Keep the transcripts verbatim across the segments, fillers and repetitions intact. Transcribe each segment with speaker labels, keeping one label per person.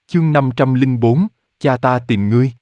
Speaker 1: Chương năm trăm lẻ bốn, cha ta tìm ngươi.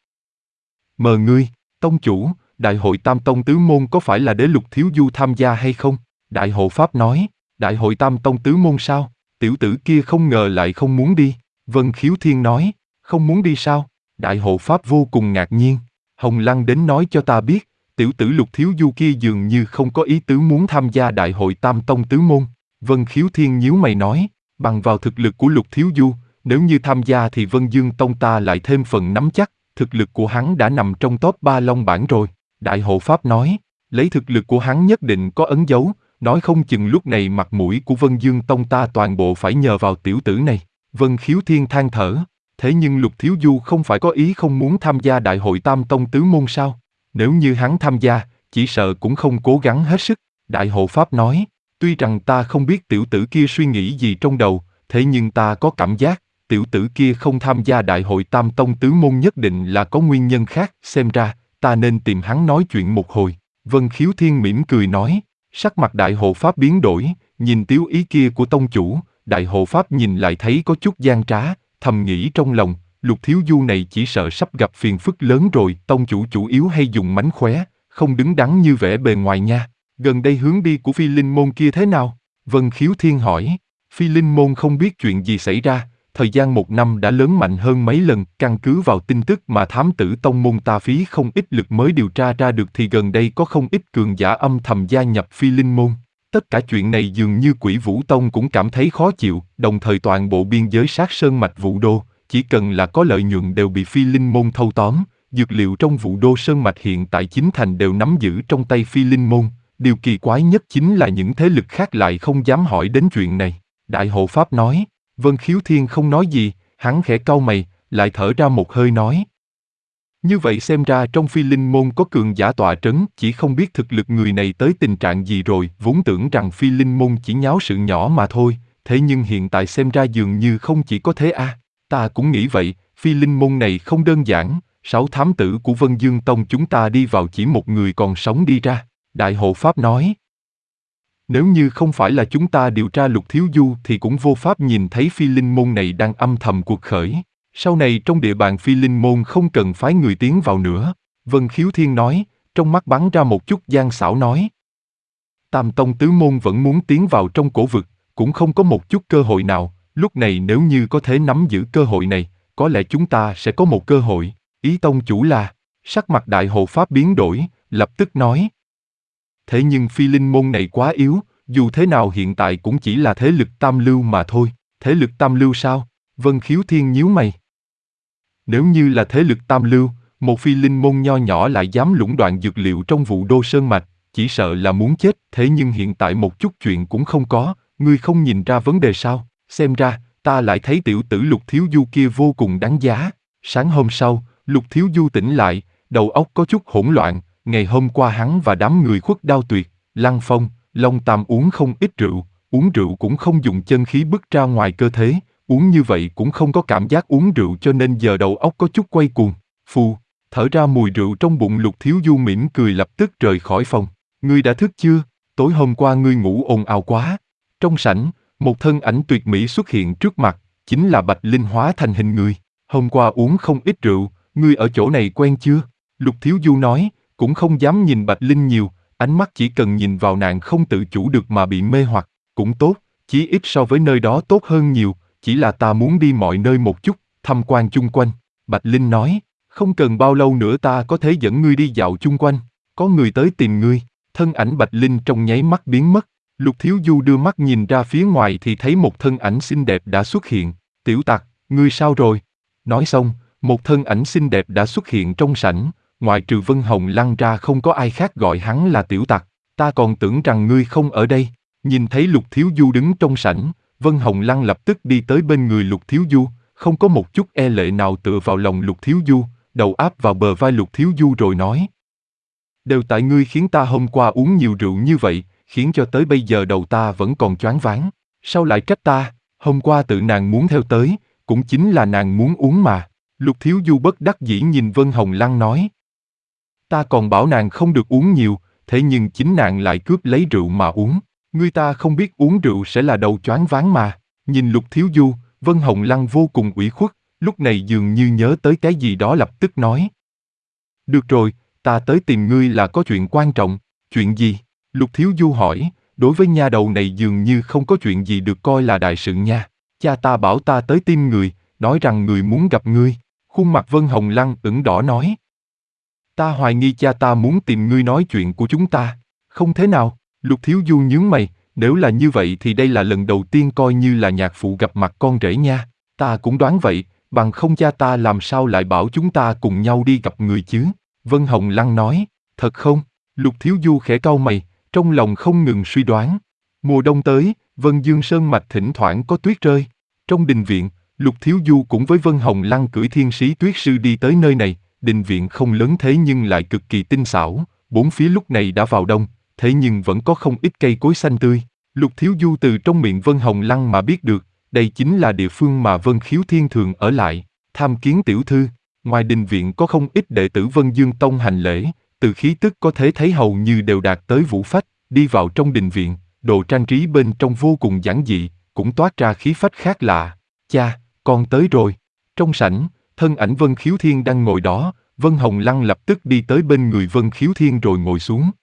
Speaker 1: Mờ ngươi, tông chủ, đại hội Tam Tông Tứ Môn có phải là Đế Lục Thiếu Du tham gia hay không? Đại hộ Pháp nói, đại hội Tam Tông Tứ Môn sao? Tiểu tử kia không ngờ lại không muốn đi. Vân Khiếu Thiên nói, không muốn đi sao? Đại hộ Pháp vô cùng ngạc nhiên. Hồng Lăng đến nói cho ta biết, tiểu tử Lục Thiếu Du kia dường như không có ý tứ muốn tham gia đại hội Tam Tông Tứ Môn. Vân Khiếu Thiên nhíu mày nói, bằng vào thực lực của Lục Thiếu Du, nếu như tham gia thì Vân Dương Tông ta lại thêm phần nắm chắc, thực lực của hắn đã nằm trong top ba Long bảng rồi. Đại hộ Pháp nói, lấy thực lực của hắn nhất định có ấn dấu, nói không chừng lúc này mặt mũi của Vân Dương Tông ta toàn bộ phải nhờ vào tiểu tử này. Vân Khiếu Thiên than thở, thế nhưng Lục Thiếu Du không phải có ý không muốn tham gia đại hội Tam Tông Tứ Môn sao? Nếu như hắn tham gia, chỉ sợ cũng không cố gắng hết sức. Đại hộ Pháp nói, tuy rằng ta không biết tiểu tử kia suy nghĩ gì trong đầu, thế nhưng ta có cảm giác, tiểu tử kia không tham gia đại hội Tam Tông Tứ Môn nhất định là có nguyên nhân khác, xem ra, ta nên tìm hắn nói chuyện một hồi. Vân Khiếu Thiên mỉm cười nói, sắc mặt đại hộ Pháp biến đổi, nhìn tiếu ý kia của tông chủ, đại hộ Pháp nhìn lại thấy có chút gian trá, thầm nghĩ trong lòng, Lục Thiếu Du này chỉ sợ sắp gặp phiền phức lớn rồi, tông chủ chủ yếu hay dùng mánh khóe, không đứng đắn như vẻ bề ngoài nha. Gần đây hướng đi của Phi Linh Môn kia thế nào? Vân Khiếu Thiên hỏi, Phi Linh Môn không biết chuyện gì xảy ra, thời gian một năm đã lớn mạnh hơn mấy lần, căn cứ vào tin tức mà thám tử tông môn ta phí không ít lực mới điều tra ra được thì gần đây có không ít cường giả âm thầm gia nhập Phi Linh Môn. Tất cả chuyện này dường như Quỷ Vũ Tông cũng cảm thấy khó chịu, đồng thời toàn bộ biên giới sát sơn mạch Vũ Đô, chỉ cần là có lợi nhuận đều bị Phi Linh Môn thâu tóm, dược liệu trong Vũ Đô sơn mạch hiện tại chín thành đều nắm giữ trong tay Phi Linh Môn. Điều kỳ quái nhất chính là những thế lực khác lại không dám hỏi đến chuyện này. Đại hộ Pháp nói, Vân Khiếu Thiên không nói gì, hắn khẽ cau mày, lại thở ra một hơi nói. Như vậy xem ra trong Phi Linh Môn có cường giả tọa trấn, chỉ không biết thực lực người này tới tình trạng gì rồi, vốn tưởng rằng Phi Linh Môn chỉ nháo sự nhỏ mà thôi, thế nhưng hiện tại xem ra dường như không chỉ có thế à, ta cũng nghĩ vậy, Phi Linh Môn này không đơn giản, sáu thám tử của Vân Dương Tông chúng ta đi vào chỉ một người còn sống đi ra. Đại hộ Pháp nói, nếu như không phải là chúng ta điều tra Lục Thiếu Du thì cũng vô pháp nhìn thấy Phi Linh Môn này đang âm thầm cuộc khởi. Sau này trong địa bàn Phi Linh Môn không cần phái người tiến vào nữa. Vân Khiếu Thiên nói, trong mắt bắn ra một chút gian xảo nói. Tam Tông Tứ Môn vẫn muốn tiến vào trong cổ vực, cũng không có một chút cơ hội nào. Lúc này nếu như có thể nắm giữ cơ hội này, có lẽ chúng ta sẽ có một cơ hội. Ý tông chủ là, sắc mặt đại hộ Pháp biến đổi, lập tức nói. Thế nhưng Phi Linh Môn này quá yếu, dù thế nào hiện tại cũng chỉ là thế lực tam lưu mà thôi. Thế lực tam lưu sao? Vân Khiếu Thiên nhíu mày. Nếu như là thế lực tam lưu, một Phi Linh Môn nho nhỏ lại dám lũng đoạn dược liệu trong Vũ Đô sơn mạch, chỉ sợ là muốn chết. Thế nhưng hiện tại một chút chuyện cũng không có, ngươi không nhìn ra vấn đề sao? Xem ra, ta lại thấy tiểu tử Lục Thiếu Du kia vô cùng đáng giá. Sáng hôm sau, Lục Thiếu Du tỉnh lại, đầu óc có chút hỗn loạn. Ngày hôm qua hắn và đám người Khuất Đao Tuyệt, Lăng Phong, Long Tam uống không ít rượu, uống rượu cũng không dùng chân khí bứt ra ngoài cơ thể, uống như vậy cũng không có cảm giác uống rượu cho nên giờ đầu óc có chút quay cuồng. Phù, thở ra mùi rượu trong bụng Lục Thiếu Du mỉm cười lập tức rời khỏi phòng. Ngươi đã thức chưa? Tối hôm qua ngươi ngủ ồn ào quá. Trong sảnh, một thân ảnh tuyệt mỹ xuất hiện trước mặt, chính là Bạch Linh hóa thành hình người. Hôm qua uống không ít rượu, ngươi ở chỗ này quen chưa? Lục Thiếu Du nói. Cũng không dám nhìn Bạch Linh nhiều, ánh mắt chỉ cần nhìn vào nàng không tự chủ được mà bị mê hoặc, cũng tốt, chí ít so với nơi đó tốt hơn nhiều, chỉ là ta muốn đi mọi nơi một chút, tham quan chung quanh. Bạch Linh nói, không cần bao lâu nữa ta có thể dẫn ngươi đi dạo chung quanh, có người tới tìm ngươi. Thân ảnh Bạch Linh trong nháy mắt biến mất, Lục Thiếu Du đưa mắt nhìn ra phía ngoài thì thấy một thân ảnh xinh đẹp đã xuất hiện. Tiểu tặc, ngươi sao rồi? Nói xong, một thân ảnh xinh đẹp đã xuất hiện trong sảnh. Ngoài trừ Vân Hồng Lăng ra không có ai khác gọi hắn là tiểu tặc, ta còn tưởng rằng ngươi không ở đây. Nhìn thấy Lục Thiếu Du đứng trong sảnh, Vân Hồng Lăng lập tức đi tới bên người Lục Thiếu Du, không có một chút e lệ nào tựa vào lòng Lục Thiếu Du, đầu áp vào bờ vai Lục Thiếu Du rồi nói. Đều tại ngươi khiến ta hôm qua uống nhiều rượu như vậy, khiến cho tới bây giờ đầu ta vẫn còn choáng váng. Sao lại trách ta? Hôm qua tự nàng muốn theo tới, cũng chính là nàng muốn uống mà. Lục Thiếu Du bất đắc dĩ nhìn Vân Hồng Lăng nói. Ta còn bảo nàng không được uống nhiều, thế nhưng chính nàng lại cướp lấy rượu mà uống. Người ta không biết uống rượu sẽ là đầu choáng váng mà. Nhìn Lục Thiếu Du, Vân Hồng Lăng vô cùng ủy khuất, lúc này dường như nhớ tới cái gì đó lập tức nói. Được rồi, ta tới tìm ngươi là có chuyện quan trọng. Chuyện gì? Lục Thiếu Du hỏi, đối với nha đầu này dường như không có chuyện gì được coi là đại sự nha. Cha ta bảo ta tới tìm người, nói rằng người muốn gặp ngươi. Khuôn mặt Vân Hồng Lăng ửng đỏ nói. Ta hoài nghi cha ta muốn tìm ngươi nói chuyện của chúng ta. Không thế nào, Lục Thiếu Du nhướng mày, nếu là như vậy thì đây là lần đầu tiên coi như là nhạc phụ gặp mặt con rể nha. Ta cũng đoán vậy, bằng không cha ta làm sao lại bảo chúng ta cùng nhau đi gặp người chứ? Vân Hồng Lăng nói, thật không? Lục Thiếu Du khẽ cau mày, trong lòng không ngừng suy đoán. Mùa đông tới, Vân Dương Sơn Mạch thỉnh thoảng có tuyết rơi. Trong đình viện, Lục Thiếu Du cùng với Vân Hồng Lăng cưỡi thiên sĩ tuyết sư đi tới nơi này. Đình viện không lớn thế nhưng lại cực kỳ tinh xảo, bốn phía lúc này đã vào đông, thế nhưng vẫn có không ít cây cối xanh tươi. Lục Thiếu Du từ trong miệng Vân Hồng Lăng mà biết được, đây chính là địa phương mà Vân Khiếu Thiên thường ở lại, tham kiến tiểu thư. Ngoài đình viện có không ít đệ tử Vân Dương Tông hành lễ, từ khí tức có thể thấy hầu như đều đạt tới vũ phách, đi vào trong đình viện, đồ trang trí bên trong vô cùng giản dị, cũng toát ra khí phách khác lạ. Cha, con tới rồi. Trong sảnh, thân ảnh Vân Khiếu Thiên đang ngồi đó, Vân Hồng Lăng lập tức đi tới bên người Vân Khiếu Thiên rồi ngồi xuống.